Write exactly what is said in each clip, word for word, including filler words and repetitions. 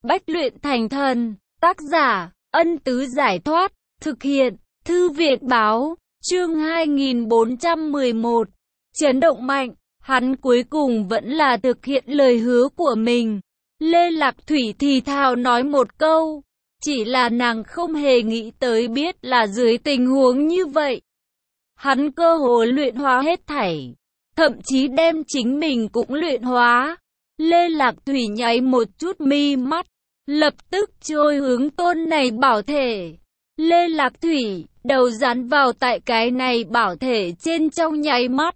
Bách luyện thành thần. Tác giả, Ân Tứ Giải Thoát. Thực hiện, Thư Việt Báo. Chương hai nghìn bốn trăm mười một. Chấn động mạnh. Hắn cuối cùng vẫn là thực hiện lời hứa của mình. Lê Lạc Thủy thì thào nói một câu. Chỉ là nàng không hề nghĩ tới biết là dưới tình huống như vậy. Hắn cơ hồ luyện hóa hết thảy. Thậm chí đem chính mình cũng luyện hóa. Lê Lạc Thủy nháy một chút mi mắt. Lập tức trôi hướng tôn này bảo thể. Lê Lạc Thủy, đầu dán vào tại cái này bảo thể trên trong nháy mắt.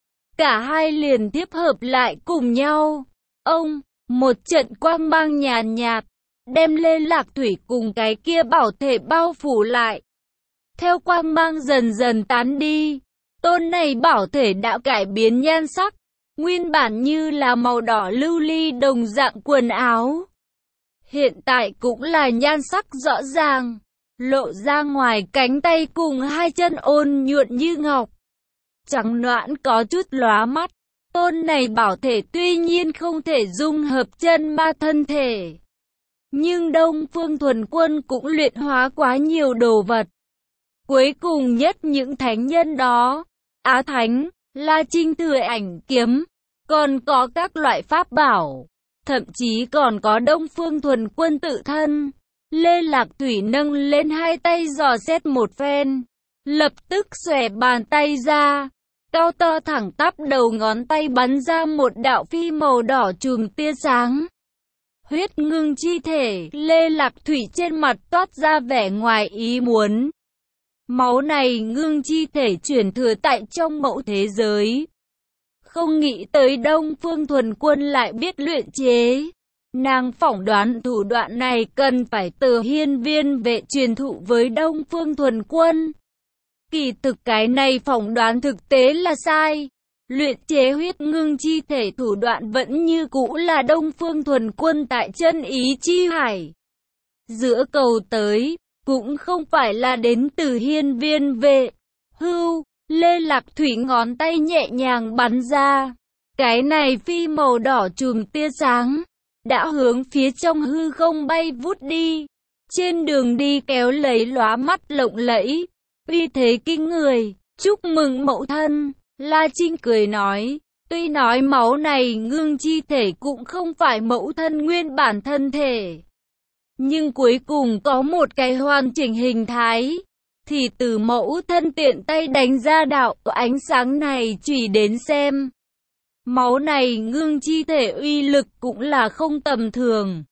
Cả hai liền tiếp hợp lại cùng nhau. Ông, một trận quang mang nhàn nhạt, đem Lê Lạc Thủy cùng cái kia bảo thể bao phủ lại. Theo quang mang dần dần tán đi, tôn này bảo thể đã cải biến nhan sắc. Nguyên bản như là màu đỏ lưu ly đồng dạng quần áo. Hiện tại cũng là nhan sắc rõ ràng, lộ ra ngoài cánh tay cùng hai chân ôn nhuận như ngọc. Trắng nõn có chút lóa mắt. Tôn này bảo thể tuy nhiên không thể dung hợp chân ma thân thể. Nhưng Đông Phương Thuần Quân cũng luyện hóa quá nhiều đồ vật. Cuối cùng nhất những thánh nhân đó, Á Thánh, La Trinh Thừa Ảnh Kiếm, còn có các loại pháp bảo, thậm chí còn có Đông Phương Thuần Quân tự thân. Lê Lạc Thủy nâng lên hai tay dò xét một phen, lập tức xòe bàn tay ra, cao to thẳng tắp đầu ngón tay bắn ra một đạo phi màu đỏ chùm tia sáng. Huyết ngưng chi thể, Lê Lạc Thủy trên mặt toát ra vẻ ngoài ý muốn. Máu này ngưng chi thể chuyển thừa tại trong mẫu thế giới. Không nghĩ tới Đông Phương Thuần Quân lại biết luyện chế. Nàng phỏng đoán thủ đoạn này cần phải từ hiên viên vệ truyền thụ với Đông Phương Thuần Quân. Kỳ thực cái này phỏng đoán thực tế là sai. Luyện chế huyết ngưng chi thể thủ đoạn vẫn như cũ là Đông Phương Thuần Quân tại chân ý chi hải. Giữa cầu tới, cũng không phải là đến từ hiên viên vệ. Hưu, Lê Lạc Thủy ngón tay nhẹ nhàng bắn ra. Cái này phi màu đỏ chùm tia sáng, đã hướng phía trong hư không bay vút đi. Trên đường đi kéo lấy lóa mắt lộng lẫy, uy thế kinh người. Chúc mừng mẫu thân, La Trinh cười nói. Tuy nói máu này ngưng chi thể cũng không phải mẫu thân nguyên bản thân thể, nhưng cuối cùng có một cái hoàn chỉnh hình thái. Thì từ mẫu thân tiện tay đánh ra đạo ánh sáng này chỉ đến xem. Máu này ngưng chi thể uy lực cũng là không tầm thường.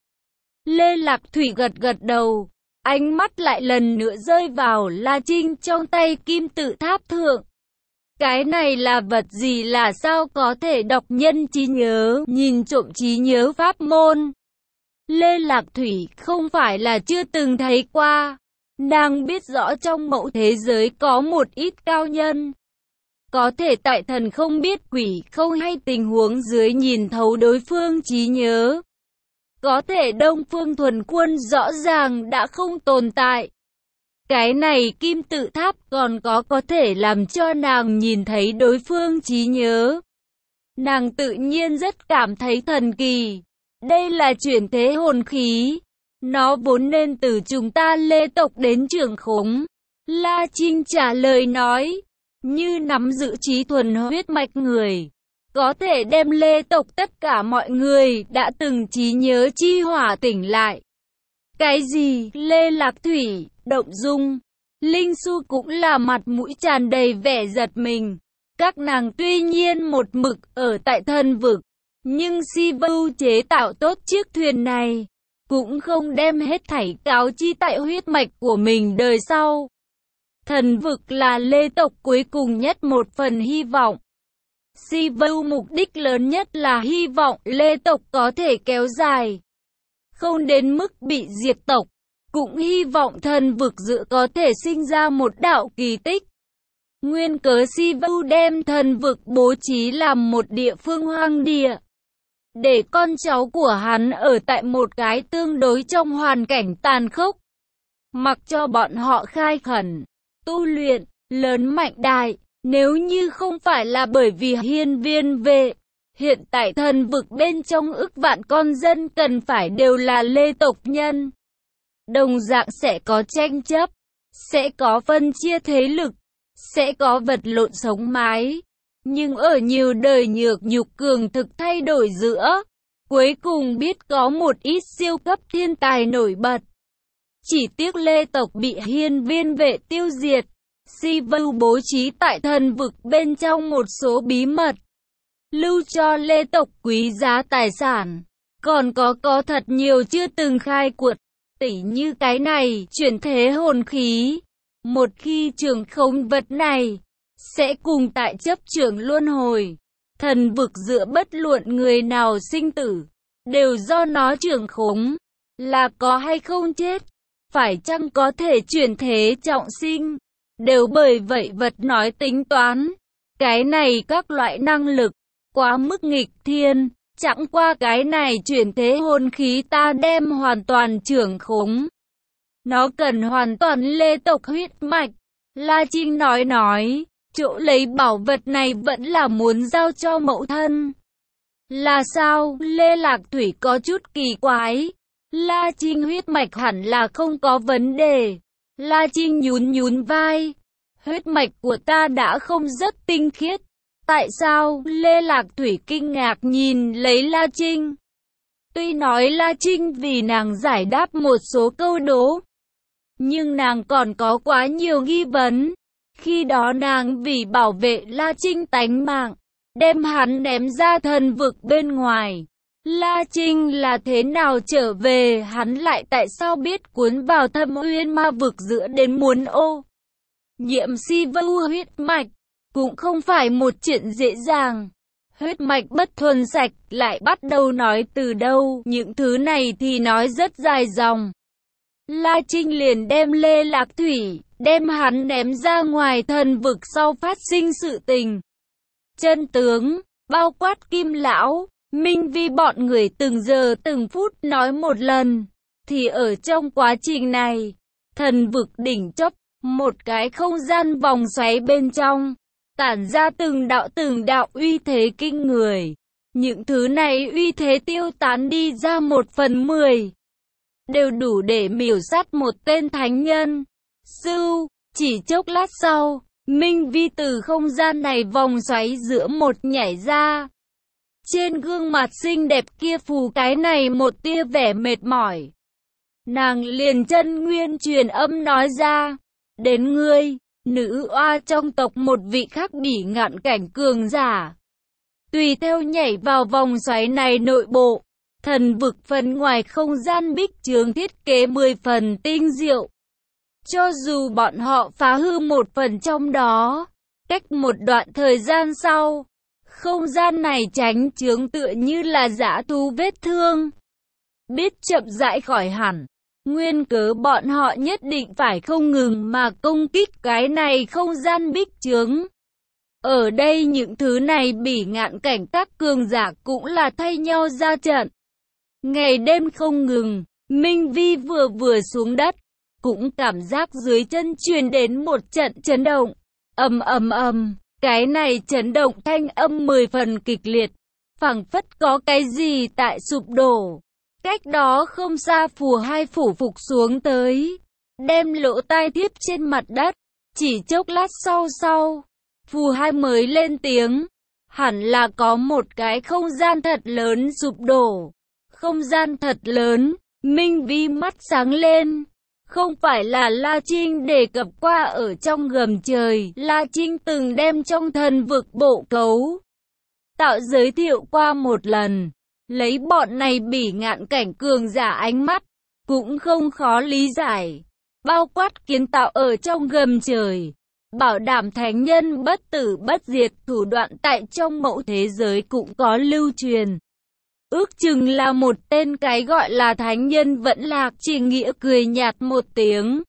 Lê Lạc Thủy gật gật đầu, ánh mắt lại lần nữa rơi vào La Trinh trong tay kim tự tháp thượng. Cái này là vật gì, là sao có thể đọc nhân trí nhớ, nhìn trộm trí nhớ pháp môn? Lê Lạc Thủy không phải là chưa từng thấy qua. Nàng biết rõ trong mẫu thế giới có một ít cao nhân, có thể tại thần không biết quỷ không hay tình huống dưới nhìn thấu đối phương trí nhớ. Có thể Đông Phương Thuần Quân rõ ràng đã không tồn tại. Cái này kim tự tháp còn có có thể làm cho nàng nhìn thấy đối phương trí nhớ. Nàng tự nhiên rất cảm thấy thần kỳ. Đây là chuyển thế hồn khí. Nó vốn nên từ chúng ta Lê tộc đến trưởng khống. La Trinh trả lời nói. Như nắm giữ trí thuần huyết mạch người, có thể đem Lê tộc tất cả mọi người đã từng trí nhớ chi hỏa tỉnh lại. Cái gì? Lê Lạc Thủy, động dung. Linh Su cũng là mặt mũi tràn đầy vẻ giật mình. Các nàng tuy nhiên một mực ở tại thần vực, nhưng Si Vu chế tạo tốt chiếc thuyền này, cũng không đem hết thảy cáo chi tại huyết mạch của mình đời sau. Thần vực là Lê tộc cuối cùng nhất một phần hy vọng. Si Vu mục đích lớn nhất là hy vọng Lê tộc có thể kéo dài, không đến mức bị diệt tộc. Cũng hy vọng thần vực dự có thể sinh ra một đạo kỳ tích. Nguyên cớ Si Vu đem thần vực bố trí làm một địa phương hoang địa, để con cháu của hắn ở tại một cái tương đối trong hoàn cảnh tàn khốc, mặc cho bọn họ khai khẩn, tu luyện, lớn mạnh đại. Nếu như không phải là bởi vì hiên viên vệ, Hiện tại thần vực bên trong ức vạn con dân cần phải đều là Lê tộc nhân. Đồng dạng sẽ có tranh chấp, sẽ có phân chia thế lực, sẽ có vật lộn sống mái. Nhưng ở nhiều đời nhược nhục cường thực thay đổi giữa, cuối cùng biết có một ít siêu cấp thiên tài nổi bật. Chỉ tiếc Lê tộc bị hiên viên vệ tiêu diệt. Sivu bố trí tại thần vực bên trong một số bí mật, lưu cho Lê tộc quý giá tài sản. Còn có có thật nhiều chưa từng khai quật, tỉ như cái này, chuyển thế hồn khí. Một khi trưởng khống vật này, sẽ cùng tại chấp trưởng luân hồi. Thần vực giữa bất luận người nào sinh tử, đều do nó trưởng khống, là có hay không chết, phải chăng có thể chuyển thế trọng sinh, đều bởi vậy vật nói tính toán. Cái này các loại năng lực, quá mức nghịch thiên, chẳng qua cái này chuyển thế hồn khí ta đem hoàn toàn trưởng khống. Nó cần hoàn toàn Lê tộc huyết mạch. La Trinh nói nói, chỗ lấy bảo vật này vẫn là muốn giao cho mẫu thân. Là sao? Lê Lạc Thủy có chút kỳ quái. La Trinh huyết mạch hẳn là không có vấn đề. La Trinh nhún nhún vai. Huyết mạch của ta đã không rất tinh khiết. Tại sao? Lê Lạc Thủy kinh ngạc nhìn lấy La Trinh. Tuy nói La Trinh vì nàng giải đáp một số câu đố, nhưng nàng còn có quá nhiều nghi vấn. Khi đó nàng vì bảo vệ La Trinh tánh mạng, đem hắn ném ra thần vực bên ngoài. La Trinh là thế nào trở về, hắn lại tại sao biết cuốn vào Thâm Uyên ma vực giữa đến muốn ô nhiễm Sivu huyết mạch, cũng không phải một chuyện dễ dàng. Huyết mạch bất thuần sạch, lại bắt đầu nói từ đâu, những thứ này thì nói rất dài dòng. La Trinh liền đem Lê Lạc Thủy, đem hắn ném ra ngoài thần vực sau phát sinh sự tình. Chân tướng, bao quát Kim Lão, Minh Vi bọn người từng giờ từng phút nói một lần, thì ở trong quá trình này, thần vực đỉnh chóp, một cái không gian vòng xoáy bên trong, tản ra từng đạo từng đạo uy thế kinh người. Những thứ này uy thế tiêu tán đi ra một phần mười, đều đủ để miểu sát một tên thánh nhân. Sưu, chỉ chốc lát sau, Minh Vi từ không gian này vòng xoáy giữa một nhảy ra. Trên gương mặt xinh đẹp kia phù cái này một tia vẻ mệt mỏi. Nàng liền chân nguyên truyền âm nói ra, đến ngươi, nữ oa trong tộc một vị khác bỉ ngạn cảnh cường giả. Tùy theo nhảy vào vòng xoáy này nội bộ, thần vực phần ngoài không gian bích chướng thiết kế mười phần tinh diệu. Cho dù bọn họ phá hư một phần trong đó, cách một đoạn thời gian sau, không gian này tránh chướng tựa như là dã thú vết thương, biết chậm rãi khỏi hẳn. Nguyên cớ bọn họ nhất định phải không ngừng mà công kích cái này không gian bích chướng. Ở đây những thứ này bỉ ngạn cảnh các cường giả cũng là thay nhau ra trận. Ngày đêm không ngừng, Minh Vi vừa vừa xuống đất, cũng cảm giác dưới chân truyền đến một trận chấn động. Ầm ầm ầm, cái này chấn động thanh âm mười phần kịch liệt, phảng phất có cái gì tại sụp đổ. Cách đó không xa phù hai phủ phục xuống tới, đem lỗ tai tiếp trên mặt đất. Chỉ chốc lát sau sau, phù hai mới lên tiếng, hẳn là có một cái không gian thật lớn sụp đổ. Không gian thật lớn, Minh Vi mắt sáng lên. Không phải là La Trinh đề cập qua ở trong gầm trời, La Trinh từng đem trong thần vực bộ cấu tạo giới thiệu qua một lần. Lấy bọn này bỉ ngạn cảnh cường giả ánh mắt, cũng không khó lý giải. Bao quát kiến tạo ở trong gầm trời, bảo đảm thánh nhân bất tử bất diệt, thủ đoạn tại trong mẫu thế giới cũng có lưu truyền. Ước chừng là một tên cái gọi là thánh nhân vẫn lạc, chỉ nghĩa cười nhạt một tiếng,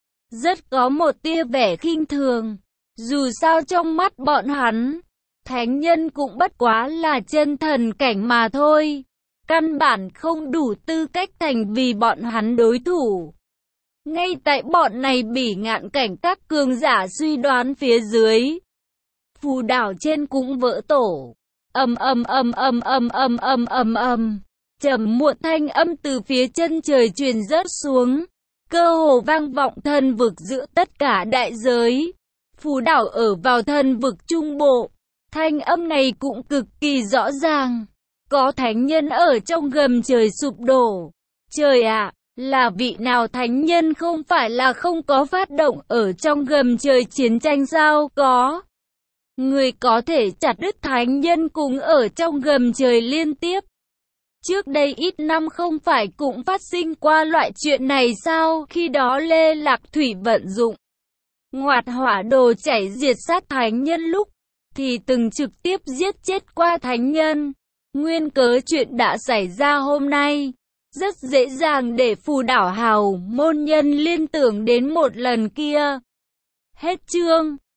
rất có một tia vẻ khinh thường. Dù sao trong mắt bọn hắn, thánh nhân cũng bất quá là chân thần cảnh mà thôi, căn bản không đủ tư cách thành vì bọn hắn đối thủ. Ngay tại bọn này bỉ ngạn cảnh các cường giả suy đoán phía dưới, phù đảo trên cũng vỡ tổ. Ầm ầm ầm ầm ầm ầm ầm ầm ầm. Trầm muộn thanh âm từ phía chân trời truyền rớt xuống, cơ hồ vang vọng thần vực giữa tất cả đại giới. Phù đảo ở vào thần vực trung bộ, thanh âm này cũng cực kỳ rõ ràng. Có thánh nhân ở trong gầm trời sụp đổ. Trời ạ, là vị nào thánh nhân không phải là không có phát động ở trong gầm trời chiến tranh sao? Có. Người có thể chặt đứt thánh nhân cùng ở trong gầm trời liên tiếp. Trước đây ít năm không phải cũng phát sinh qua loại chuyện này sao? Khi đó Lê Lạc Thủy vận dụng ngoạt hỏa đồ chảy diệt sát thánh nhân lúc thì từng trực tiếp giết chết qua thánh nhân. Nguyên cớ chuyện đã xảy ra hôm nay rất dễ dàng để Phù đảo hào môn nhân liên tưởng đến một lần kia. Hết chương.